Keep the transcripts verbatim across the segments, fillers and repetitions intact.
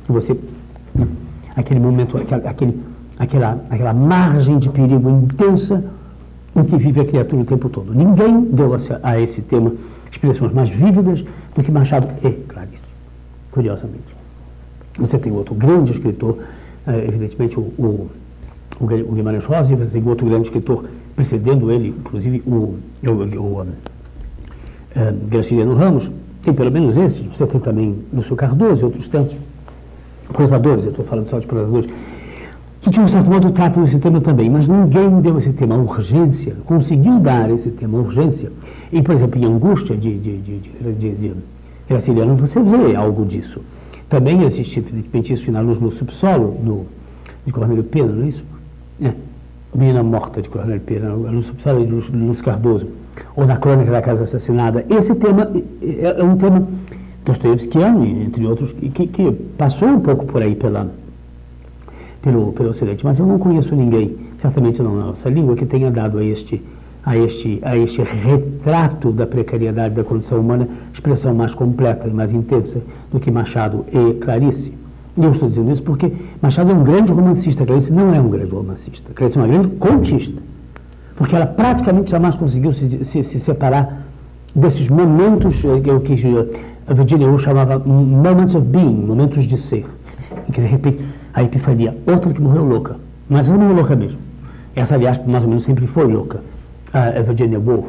você, aquele momento, aquele, aquele, aquela, aquela margem de perigo intensa em que vive a criatura o tempo todo. Ninguém deu a, a esse tema expressões mais vívidas do que Machado e Clarice, curiosamente. Você tem outro grande escritor, evidentemente o, o, o Guimarães Rosa, e você tem outro grande escritor precedendo ele, inclusive o, o, o um, Graciliano Ramos. Tem pelo menos esse. Você tem também Lúcio Cardoso e outros tantos prosadores, eu estou falando só de prosadores, que de um certo modo tratam esse tema também, mas ninguém deu esse tema urgência, conseguiu dar esse tema urgência. E, por exemplo, em Angústia de, de, de, de, de, de Graciliano, você vê algo disso. Também existe, evidentemente, isso na Luz no Subsolo, no, de Cornélio Pena, não é isso? É. Menina Morta, de Cornélio Pena, a Luz no Subsolo de Luz, Luz Cardoso, ou na Crônica da Casa Assassinada. Esse tema é, é um tema dostoievskiano, entre outros, que, que passou um pouco por aí pela, pelo, pelo Ocidente, mas eu não conheço ninguém, certamente não na nossa língua, que tenha dado a este, a este, a este retrato da precariedade da condição humana expressão mais completa e mais intensa do que Machado e Clarice. E eu estou dizendo isso porque Machado é um grande romancista, Clarice não é um grande romancista, Clarice é uma grande contista, porque ela praticamente jamais conseguiu se, se, se separar desses momentos, o que a Virginia Woolf chamava moments of being, momentos de ser, em que de repente a epifania, outra que morreu louca, mas ela morreu louca mesmo. Essa, aliás, mais ou menos sempre foi louca, a Virginia Woolf.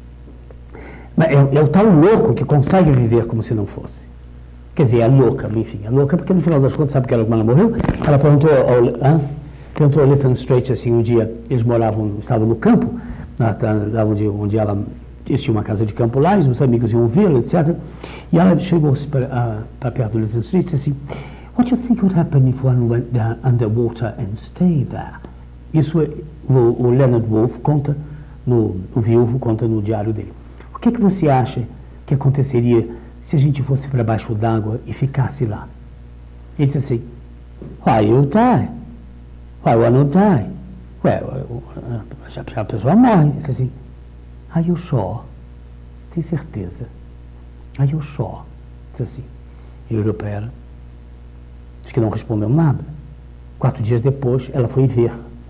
Mas é, é o tal louco que consegue viver como se não fosse. Quer dizer, é louca, enfim, é louca porque no final das contas, sabe que ela, como ela morreu? Ela perguntou ao, ah, perguntou ao Lytton Strait, assim, um dia, eles moravam, estavam no campo, lá, lá onde, onde ela, eles tinham uma casa de campo lá, os amigos iam vê-la, etcétera. E ela chegou-se para, para perto do Lytton Strait e disse assim, what do you think would happen if one went down underwater and stayed there? Isso é, o, o Leonard Woolf conta, no, o viúvo conta no diário dele. O que é que você acha que aconteceria se a gente fosse para baixo d'água e ficasse lá? Ele disse assim, why you die? Why one will die? Ué, a pessoa morre. Ele disse assim, are you sure? Tem certeza? Are you sure? Disse assim. Ele olhou para ela, disse que não respondeu nada. Quatro dias depois, ela foi ver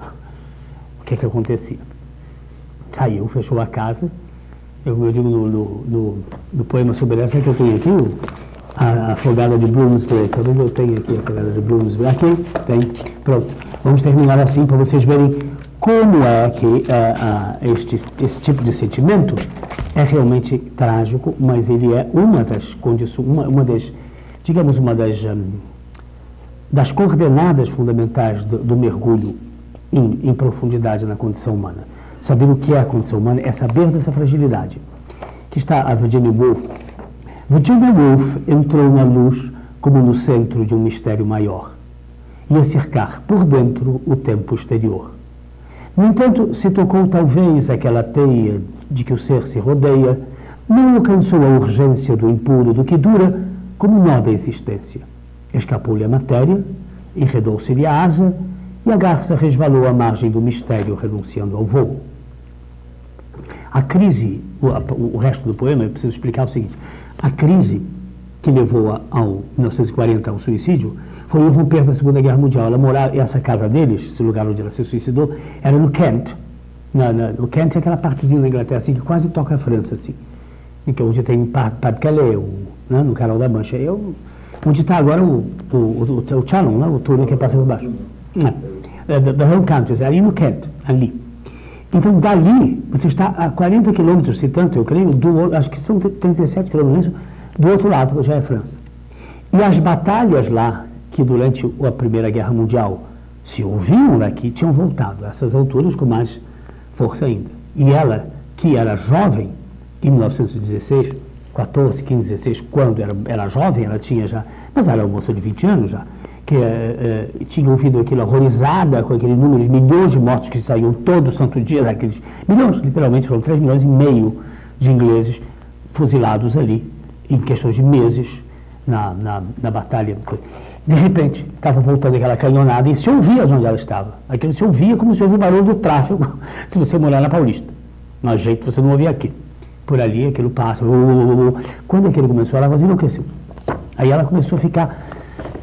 o que é que acontecia. Saiu, fechou a casa. Eu, eu digo no, no, no, no poema sobre essa que eu tenho aqui, o, a Afogada de Bloomsbury. Talvez eu tenha aqui a Afogada de Bloomsbury. Aqui tem. Pronto. Vamos terminar assim para vocês verem como é que uh, uh, este, esse tipo de sentimento é realmente trágico, mas ele é uma das condições, uma, uma das, digamos, uma das, um, das coordenadas fundamentais do, do mergulho em, em profundidade na condição humana. Saber o que é a condição humana é saber dessa fragilidade. Aqui está a Virginia Woolf. Virginia Woolf entrou na luz como no centro de um mistério maior, e a cercar por dentro o tempo exterior. No entanto, se tocou talvez aquela teia de que o ser se rodeia, não alcançou a urgência do impuro, do que dura como nó da existência. Escapou-lhe a matéria, enredou-se-lhe a asa, e a garça resvalou à margem do mistério, renunciando ao voo. A crise, o, o resto do poema, eu preciso explicar o seguinte, a crise que levou ao mil novecentos e quarenta ao suicídio foi o romper da Segunda Guerra Mundial. Ela morava, essa casa deles, esse lugar onde ela se suicidou, era no Kent. Na, na, o Kent é aquela partezinha da Inglaterra assim, que quase toca a França, assim, em que hoje tem parte de Calais, o, né, no Canal da Mancha. Eu, onde está agora o, o, o, o Channel, né, o túnel que passa por baixo. É, da, da Home Countries, ali no Kent, ali. Então, dali, você está a quarenta quilômetros, se tanto, eu creio, do, acho que são trinta e sete quilômetros, do outro lado, já é França. E as batalhas lá, que durante a Primeira Guerra Mundial se ouviam daqui, tinham voltado a essas alturas com mais força ainda. E ela, que era jovem, em mil novecentos e dezesseis, quatorze, quinze, dezesseis, quando era, era jovem, ela tinha já, mas era uma moça de vinte anos já, que eh, eh, tinha ouvido aquilo horrorizada com aquele número de milhões de mortos que saíam todo santo dia daqueles milhões, literalmente foram três milhões e meio de ingleses fuzilados ali em questões de meses na, na, na batalha. De repente, estava voltando aquela canhonada e se ouvia onde ela estava. Aquilo se ouvia como se ouvia o barulho do tráfego se você morar na Paulista. No jeito você não ouvia aqui. Por ali aquilo passa. Quando aquilo começou, ela quase enlouqueceu. Aí ela começou a ficar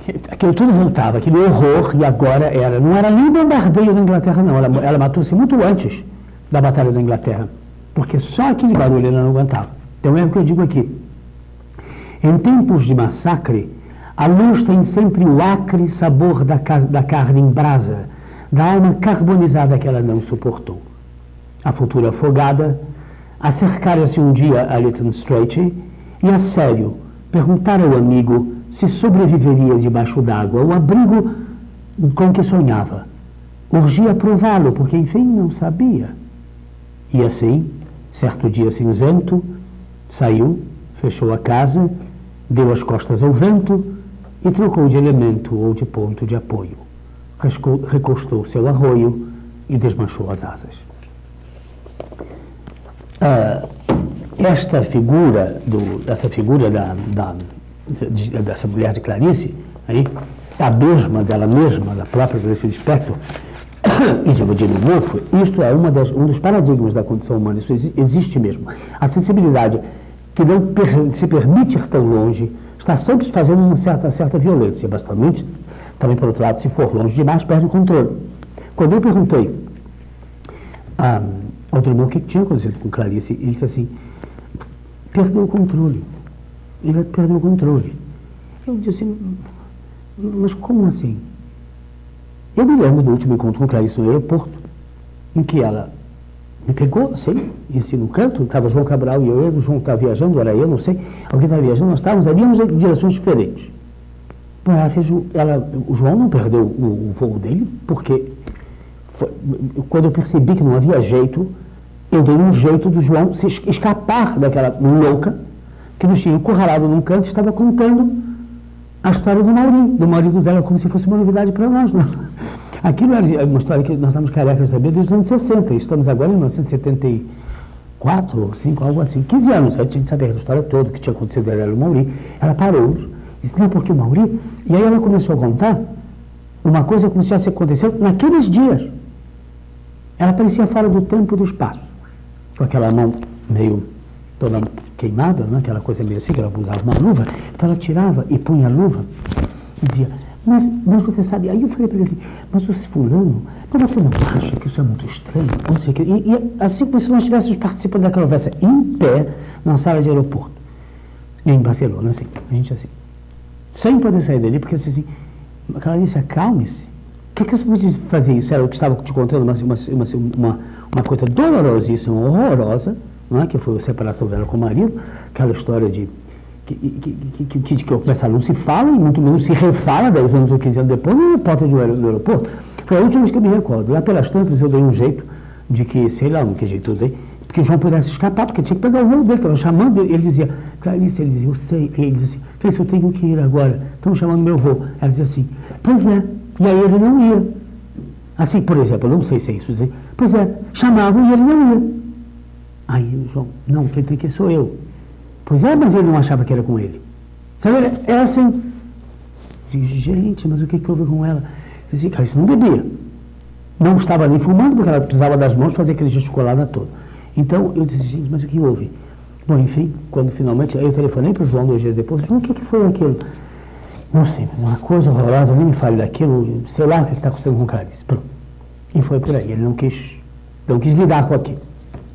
aquilo tudo voltava, aquele horror, e agora era, não era nem bombardeio da Inglaterra, não, ela, ela matou-se muito antes da Batalha da Inglaterra, porque só aquele barulho ela não aguentava. Então é o que eu digo aqui. Em tempos de massacre, a luz tem sempre o acre sabor da, da carne em brasa, da alma carbonizada que ela não suportou. A futura afogada acercara-se um dia a Lytton Strachey e, a sério, perguntar ao amigo se sobreviveria debaixo d'água, o abrigo com que sonhava. Urgia prová-lo, porque, enfim, não sabia. E assim, certo dia cinzento, saiu, fechou a casa, deu as costas ao vento e trocou de elemento ou de ponto de apoio. Recostou seu arroio e desmanchou as asas. Ah, esta figura, do, esta figura da, da, de, dessa mulher de Clarice, aí, a mesma dela mesma, da própria Clarice Lispector, e de Virginia Woolf, isto é uma das, um dos paradigmas da condição humana, isso existe mesmo. A sensibilidade que não per, se permite ir tão longe, está sempre fazendo uma certa, certa violência, bastante. Também, por outro lado, se for longe demais, perde o controle. Quando eu perguntei a, ao Drummond o que tinha acontecido com Clarice, ele disse assim, perdeu o controle. Ele perdeu o controle. Eu disse, mas como assim? Eu me lembro do último encontro com Clarice no aeroporto, em que ela me pegou, assim, assim no canto, estava João Cabral e eu, eu o João estava viajando, era eu, não sei, alguém estava viajando, nós estávamos ali em direções diferentes. Ela fez, ela, o João não perdeu o, o voo dele, porque foi, quando eu percebi que não havia jeito, eu dei um jeito do João se escapar daquela louca que nos tinha encurralado num canto e estava contando a história do Mauri, do marido dela, como se fosse uma novidade para nós. Não? Aquilo era uma história que nós estamos carecas de saber desde os anos sessenta, estamos agora em mil novecentos e setenta e quatro ou cinco, algo assim, quinze anos, a gente sabia a história toda, o que tinha acontecido, ela era o Mauri. Ela parou, disse, não, porque o Mauri, e aí ela começou a contar uma coisa como se tivesse acontecido naqueles dias. Ela parecia fora do tempo e do espaço, com aquela mão meio toda queimada, né? Aquela coisa meio assim, que ela usava uma luva, então ela tirava e punha a luva e dizia, mas, mas você sabe, aí eu falei para ele assim, mas você fulano, mas você não acha que isso é muito estranho? Não sei o que. E, e assim como se nós estivéssemos participando daquela conversa em pé na sala de aeroporto, em Barcelona, assim, a gente assim, sem poder sair dali, porque assim, Clarice, acalme-se. O que é que você pode fazer isso? Era o que estava te contando, uma, uma, uma, uma coisa dolorosíssima, horrorosa, não é? Que foi a separação dela com o marido, aquela história de que, que, que, que, que, que o começar não se fala, e muito menos se refala dez anos ou quinze anos depois, na porta do aeroporto. Foi a última vez que eu me recordo. Lá pelas tantas eu dei um jeito de que, sei lá, que jeito eu dei, porque o João pudesse escapar, porque tinha que pegar o voo dele, estava chamando ele, ele dizia, Clarice, ele dizia, eu sei, ele dizia assim, Clarice, eu tenho que ir agora, estão chamando meu voo. Ela dizia assim, pois é, e aí ele não ia. Assim, por exemplo, eu não sei se é isso, dizer, pois é, chamavam e ele não ia. Aí o João, não, quem tem que ir sou eu. Pois é, mas ele não achava que era com ele. Sabe, era assim. Eu digo, gente, mas o que que houve com ela? Eu disse, Clarice não bebia. Não estava nem fumando, porque ela precisava das mãos fazer aquele gesticulado todo. Então, eu disse, gente, mas o que houve? Bom, enfim, quando finalmente, aí eu telefonei para o João dois dias depois, João, o que que foi aquilo? Não sei, uma coisa horrorosa, nem me fale daquilo, sei lá o que está acontecendo com Clarice. Pronto. E foi por aí, ele não quis, não quis lidar com aquilo.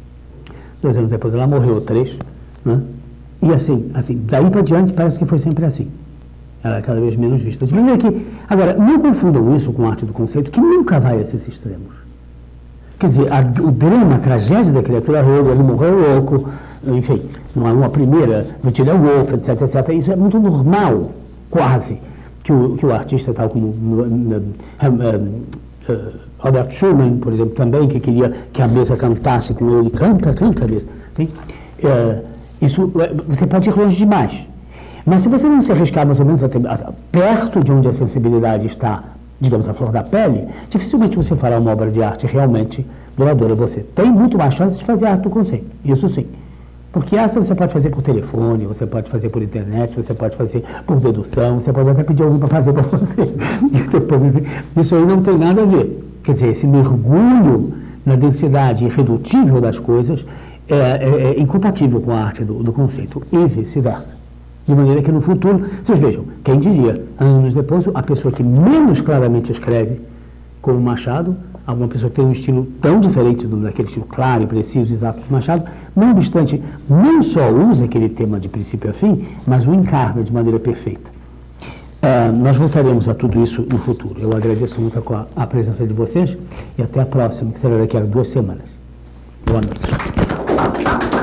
Dois anos depois ela morreu, ou três, né? E assim, assim, daí para diante parece que foi sempre assim. Ela é cada vez menos vista. De maneira que, agora, não confundam isso com a arte do conceito, que nunca vai a esses extremos. Quer dizer, a, o drama, a tragédia da criatura Rogue, ele morreu louco, enfim, não é uma primeira, Virginia Woolf, etc, etcétera. Isso é muito normal, quase, que o, que o artista tal como uh, uh, uh, Robert Schumann, por exemplo, também, que queria que a mesa cantasse com ele, canta, canta a mesa. Sim? Uh, isso, você pode ir longe demais. Mas se você não se arriscar mais ou menos até, até, perto de onde a sensibilidade está, digamos, a flor da pele, dificilmente você fará uma obra de arte realmente duradoura. Você tem muito mais chance de fazer arte do conceito, isso sim. Porque essa você pode fazer por telefone, você pode fazer por internet, você pode fazer por dedução, você pode até pedir alguém para fazer para você. Depois, isso aí não tem nada a ver. Quer dizer, esse mergulho na densidade irredutível das coisas é, é, é incompatível com a arte do, do conceito, e vice-versa. De maneira que no futuro, vocês vejam, quem diria, anos depois, a pessoa que menos claramente escreve, como Machado, uma pessoa que tem um estilo tão diferente do, daquele estilo claro e preciso, exato do Machado, não obstante, não só usa aquele tema de princípio a fim, mas o encarna de maneira perfeita. Uh, nós voltaremos a tudo isso no futuro. Eu agradeço muito a, a presença de vocês e até a próxima, que será daqui a duas semanas. Boa noite.